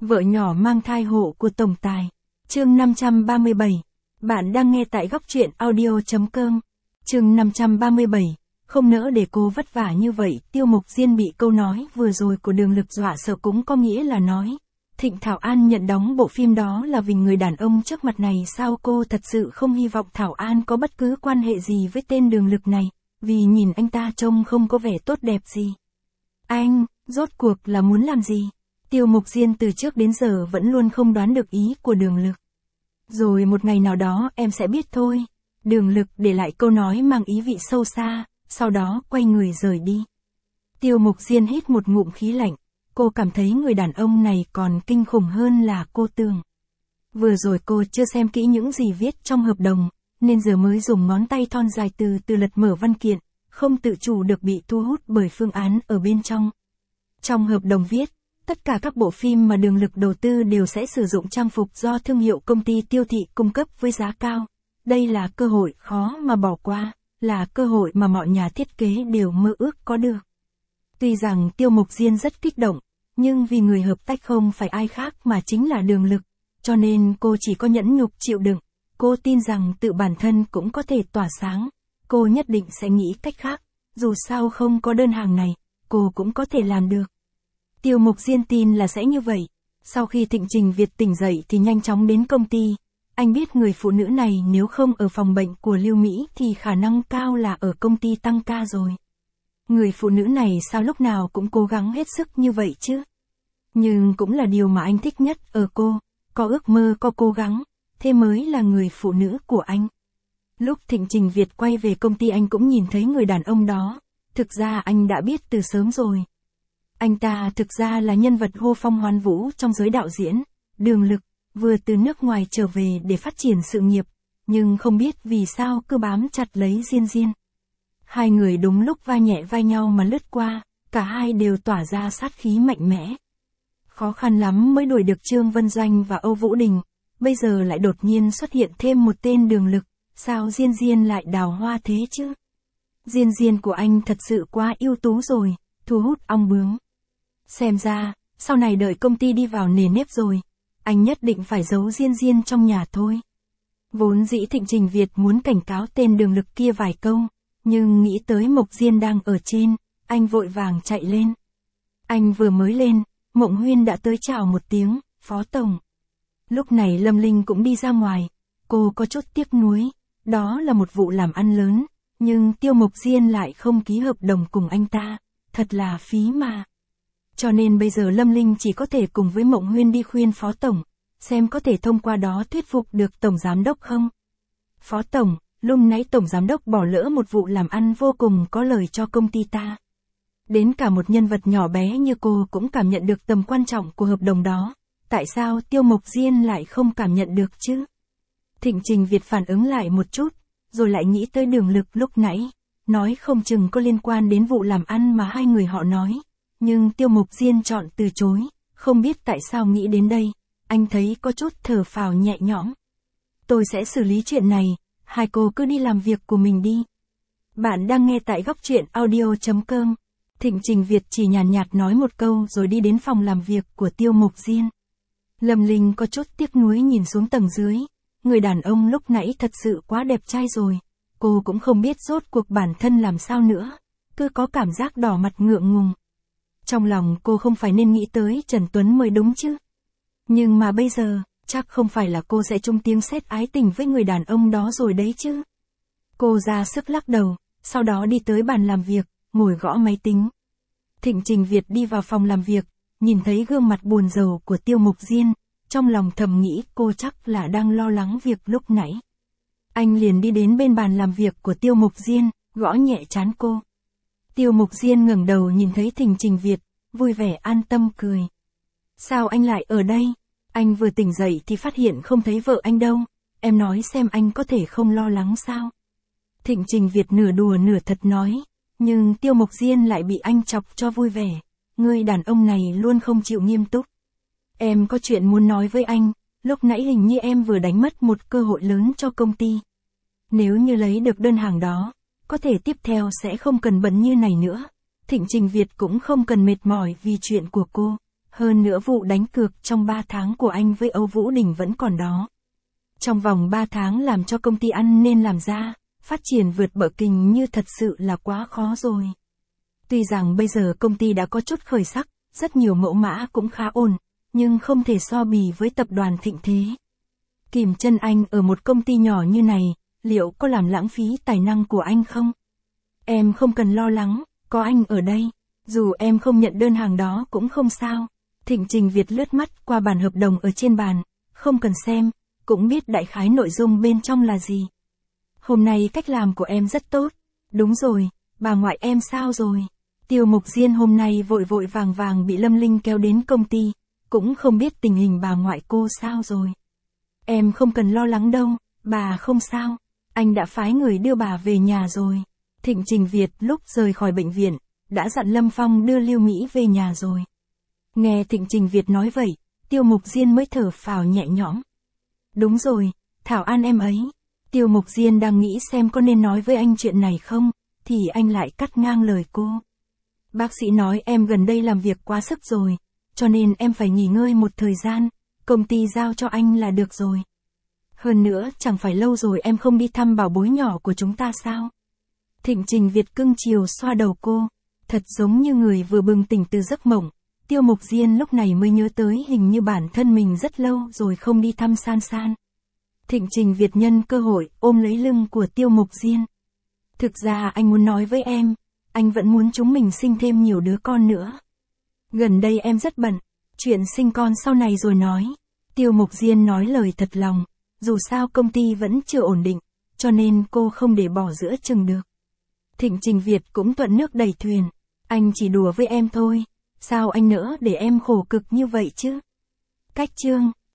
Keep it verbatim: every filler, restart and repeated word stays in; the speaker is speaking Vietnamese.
Vợ nhỏ mang thai hộ của tổng tài. Chương năm trăm ba mươi bảy. Bạn đang nghe tại góc truyện audio chấm com. Chương năm trăm ba mươi bảy. Không nỡ để cô vất vả như vậy, Tiêu Mộc Diên bị câu nói vừa rồi của Đường Lực dọa sợ, cũng có nghĩa là nói Thịnh Thảo An nhận đóng bộ phim đó là vì người đàn ông trước mặt này sao? Cô thật sự không hy vọng Thảo An có bất cứ quan hệ gì với tên Đường Lực này, vì nhìn anh ta trông không có vẻ tốt đẹp gì. Anh, rốt cuộc là muốn làm gì? Tiêu Mộc Diên từ trước đến giờ vẫn luôn không đoán được ý của Đường Lực. Rồi một ngày nào đó em sẽ biết thôi. Đường Lực để lại câu nói mang ý vị sâu xa, sau đó quay người rời đi. Tiêu Mộc Diên hít một ngụm khí lạnh, cô cảm thấy người đàn ông này còn kinh khủng hơn là cô tưởng. Vừa rồi cô chưa xem kỹ những gì viết trong hợp đồng, nên giờ mới dùng ngón tay thon dài từ từ lật mở văn kiện, không tự chủ được bị thu hút bởi phương án ở bên trong. Trong hợp đồng viết, tất cả các bộ phim mà Đường Lực đầu tư đều sẽ sử dụng trang phục do thương hiệu công ty Tiêu Thị cung cấp với giá cao. Đây là cơ hội khó mà bỏ qua, là cơ hội mà mọi nhà thiết kế đều mơ ước có được. Tuy rằng Tiêu Mộc Diên rất kích động, nhưng vì người hợp tác không phải ai khác mà chính là Đường Lực, cho nên cô chỉ có nhẫn nhục chịu đựng. Cô tin rằng tự bản thân cũng có thể tỏa sáng, cô nhất định sẽ nghĩ cách khác, dù sao không có đơn hàng này, cô cũng có thể làm được. Tiêu Mộc Diên tin là sẽ như vậy. Sau khi Thịnh Trình Việt tỉnh dậy thì nhanh chóng đến công ty. Anh biết người phụ nữ này nếu không ở phòng bệnh của Lưu Mỹ thì khả năng cao là ở công ty tăng ca rồi. Người phụ nữ này sao lúc nào cũng cố gắng hết sức như vậy chứ? Nhưng cũng là điều mà anh thích nhất ở cô, có ước mơ, có cố gắng, thế mới là người phụ nữ của anh. Lúc Thịnh Trình Việt quay về công ty anh cũng nhìn thấy người đàn ông đó, thực ra anh đã biết từ sớm rồi. Anh ta thực ra là nhân vật hô phong hoán vũ trong giới đạo diễn, Đường Lực, vừa từ nước ngoài trở về để phát triển sự nghiệp, nhưng không biết vì sao cứ bám chặt lấy Diên Diên. Hai người đúng lúc vai nhẹ vai nhau mà lướt qua, cả hai đều tỏa ra sát khí mạnh mẽ. Khó khăn lắm mới đuổi được Trương Vân Doanh và Âu Vũ Đình, bây giờ lại đột nhiên xuất hiện thêm một tên Đường Lực, sao Diên Diên lại đào hoa thế chứ? Diên Diên của anh thật sự quá ưu tú rồi, thu hút ong bướm. Xem ra, sau này đợi công ty đi vào nề nếp rồi, anh nhất định phải giấu Diên Diên trong nhà thôi. Vốn dĩ Thịnh Trình Việt muốn cảnh cáo tên Đường Lực kia vài câu, nhưng nghĩ tới Mộc Diên đang ở trên, anh vội vàng chạy lên. Anh vừa mới lên, Mộng Huyên đã tới chào một tiếng, Phó Tổng. Lúc này Lâm Linh cũng đi ra ngoài, cô có chút tiếc nuối, đó là một vụ làm ăn lớn, nhưng Tiêu Mộc Diên lại không ký hợp đồng cùng anh ta, thật là phí mà. Cho nên bây giờ Lâm Linh chỉ có thể cùng với Mộng Huyên đi khuyên Phó Tổng, xem có thể thông qua đó thuyết phục được Tổng Giám Đốc không. Phó Tổng, lúc nãy Tổng Giám Đốc bỏ lỡ một vụ làm ăn vô cùng có lợi cho công ty ta. Đến cả một nhân vật nhỏ bé như cô cũng cảm nhận được tầm quan trọng của hợp đồng đó, tại sao Tiêu Mộc Diên lại không cảm nhận được chứ? Thịnh Trình Việt phản ứng lại một chút, rồi lại nghĩ tới Đường Lực lúc nãy, nói không chừng có liên quan đến vụ làm ăn mà hai người họ nói. Nhưng Tiêu Mộc Diên chọn từ chối, không biết tại sao nghĩ đến đây, anh thấy có chút thở phào nhẹ nhõm. Tôi sẽ xử lý chuyện này, hai cô cứ đi làm việc của mình đi. Bạn đang nghe tại góc truyện audio chấm com. Thịnh Trình Việt chỉ nhàn nhạt, nhạt nói một câu rồi đi đến phòng làm việc của Tiêu Mộc Diên. Lâm Linh có chút tiếc nuối nhìn xuống tầng dưới, người đàn ông lúc nãy thật sự quá đẹp trai rồi, cô cũng không biết rốt cuộc bản thân làm sao nữa, cứ có cảm giác đỏ mặt ngượng ngùng. Trong lòng cô không phải nên nghĩ tới Trần Tuấn mới đúng chứ. Nhưng mà bây giờ, chắc không phải là cô sẽ chung tiếng sét ái tình với người đàn ông đó rồi đấy chứ. Cô ra sức lắc đầu, sau đó đi tới bàn làm việc, ngồi gõ máy tính. Thịnh Trình Việt đi vào phòng làm việc, nhìn thấy gương mặt buồn rầu của Tiêu Mộc Diên, trong lòng thầm nghĩ cô chắc là đang lo lắng việc lúc nãy. Anh liền đi đến bên bàn làm việc của Tiêu Mộc Diên, gõ nhẹ trán cô. Tiêu Mộc Diên ngẩng đầu nhìn thấy Thịnh Trình Việt, vui vẻ an tâm cười. Sao anh lại ở đây? Anh vừa tỉnh dậy thì phát hiện không thấy vợ anh đâu, em nói xem anh có thể không lo lắng sao? Thịnh Trình Việt nửa đùa nửa thật nói, nhưng Tiêu Mộc Diên lại bị anh chọc cho vui vẻ. Người đàn ông này luôn không chịu nghiêm túc. Em có chuyện muốn nói với anh, lúc nãy hình như em vừa đánh mất một cơ hội lớn cho công ty. Nếu như lấy được đơn hàng đó, có thể tiếp theo sẽ không cần bận như này nữa. Thịnh Trình Việt cũng không cần mệt mỏi vì chuyện của cô. Hơn nữa vụ đánh cược trong ba tháng của anh với Âu Vũ Đình vẫn còn đó. Trong vòng ba tháng làm cho công ty ăn nên làm ra, phát triển vượt bậc kình như thật sự là quá khó rồi. Tuy rằng bây giờ công ty đã có chút khởi sắc, rất nhiều mẫu mã cũng khá ổn, nhưng không thể so bì với tập đoàn Thịnh Thế. Kìm chân anh ở một công ty nhỏ như này, liệu có làm lãng phí tài năng của anh không? Em không cần lo lắng, có anh ở đây. Dù em không nhận đơn hàng đó cũng không sao. Thịnh Trình Việt lướt mắt qua bản hợp đồng ở trên bàn, không cần xem, cũng biết đại khái nội dung bên trong là gì. Hôm nay cách làm của em rất tốt. Đúng rồi, bà ngoại em sao rồi? Tiêu Mục Diên hôm nay vội vội vàng vàng bị Lâm Linh kéo đến công ty, cũng không biết tình hình bà ngoại cô sao rồi. Em không cần lo lắng đâu, bà không sao. Anh đã phái người đưa bà về nhà rồi. Thịnh Trình Việt lúc rời khỏi bệnh viện, đã dặn Lâm Phong đưa Lưu Mỹ về nhà rồi. Nghe Thịnh Trình Việt nói vậy, Tiêu Mục Diên mới thở phào nhẹ nhõm. Đúng rồi, Thảo An em ấy. Tiêu Mục Diên đang nghĩ xem có nên nói với anh chuyện này không, thì anh lại cắt ngang lời cô. Bác sĩ nói em gần đây làm việc quá sức rồi, cho nên em phải nghỉ ngơi một thời gian, công ty giao cho anh là được rồi. Hơn nữa, chẳng phải lâu rồi em không đi thăm bảo bối nhỏ của chúng ta sao? Thịnh Trình Việt cưng chiều xoa đầu cô, thật giống như người vừa bừng tỉnh từ giấc mộng. Tiêu Mục Diên lúc này mới nhớ tới hình như bản thân mình rất lâu rồi không đi thăm San San. Thịnh Trình Việt nhân cơ hội ôm lấy lưng của Tiêu Mục Diên. Thực ra anh muốn nói với em, anh vẫn muốn chúng mình sinh thêm nhiều đứa con nữa. Gần đây em rất bận, chuyện sinh con sau này rồi nói. Tiêu Mục Diên nói lời thật lòng, dù sao công ty vẫn chưa ổn định, cho nên cô không để bỏ giữa chừng được. Thịnh Trình Việt cũng thuận nước đẩy thuyền, anh chỉ đùa với em thôi, sao anh nỡ để em khổ cực như vậy chứ? Cách chương